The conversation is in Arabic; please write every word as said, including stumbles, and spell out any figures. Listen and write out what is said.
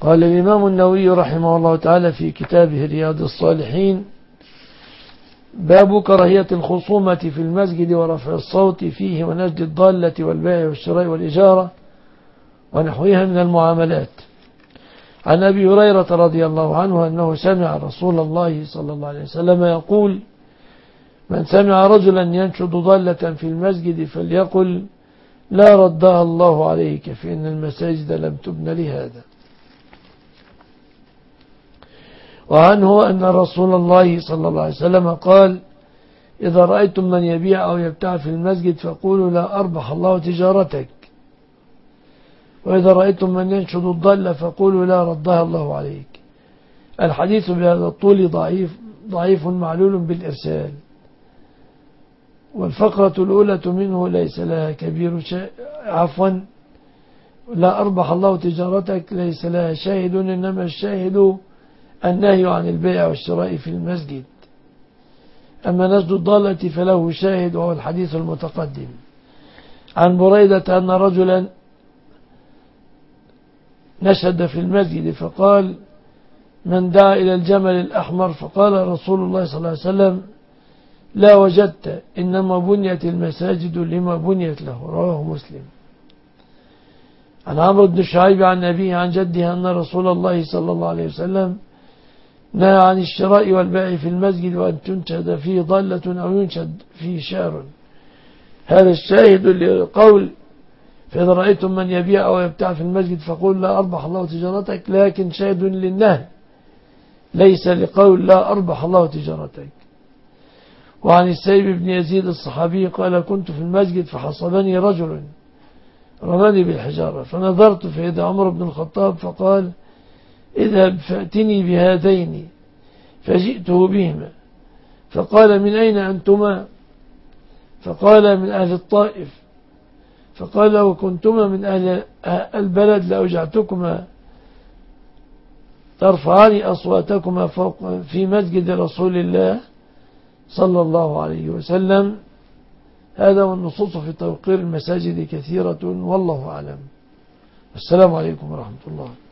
قال الإمام النووي رحمه الله تعالى في كتابه رياض الصالحين: باب كراهية الخصومة في المسجد ورفع الصوت فيه ونجد الضالة والبيع والشراء والإجارة ونحوها من المعاملات. عن أبي هريرة رضي الله عنه أنه سمع رسول الله صلى الله عليه وسلم يقول: من سمع رجلا ينشد ضالة في المسجد فليقل: لا ردها الله عليك، فإن المساجد لم تبن لهذا. وعنه أن رسول الله صلى الله عليه وسلم قال: إذا رأيتم من يبيع أو يبتاع في المسجد فقولوا: لا أربح الله تجارتك. وإذا رأيتم من ينشد الضالة فقولوا: لا ردها الله عليك. الحديث بهذا الطول ضعيف ضعيف معلول بالإرسال. والفقرة الأولى منه ليس لها كبير شا... عفوا لا أربح الله تجارتك ليس لها شاهد، إنما الشاهد النهي عن البيع والشراء في المسجد. أما نجد الضالة فله شاهد وهو الحديث المتقدم. عن بريدة أن رجلا نشد في المسجد فقال: من دعا إلى الجمل الأحمر؟ فقال رسول الله صلى الله عليه وسلم: لا وجدت، إنما بنيت المساجد لما بنيت له. رواه مسلم. عن عمرو بن شعيب عن أبيه عن جده أن رسول الله صلى الله عليه وسلم نهى عن الشراء والبيع في المسجد وأن تنشد فيه ضالة أو ينشد فيه شعر. هذا الشاهد لقول: فإذا رأيتم من يبيع أو يبتاع في المسجد فقول: لا أربح الله تجارتك، لكن شاهد للنهي ليس لقول: لا أربح الله تجارتك. وعن السيب بن يزيد الصحابي قال: كنت في المسجد فحصبني رجل رماني بالحجارة، فنظرت فإذا عمر بن الخطاب فقال: اذهب فأتني بهذين، فجئته بهما، فقال: من أين أنتما؟ فقال: من أهل الطائف. فقال: وكنتما من أهل البلد لأوجعتكما ترفعان أصواتكما فوق في مسجد رسول الله صلى الله عليه وسلم. هذا والنصوص في توقير المساجد كثيرة، والله أعلم. السلام عليكم ورحمة الله.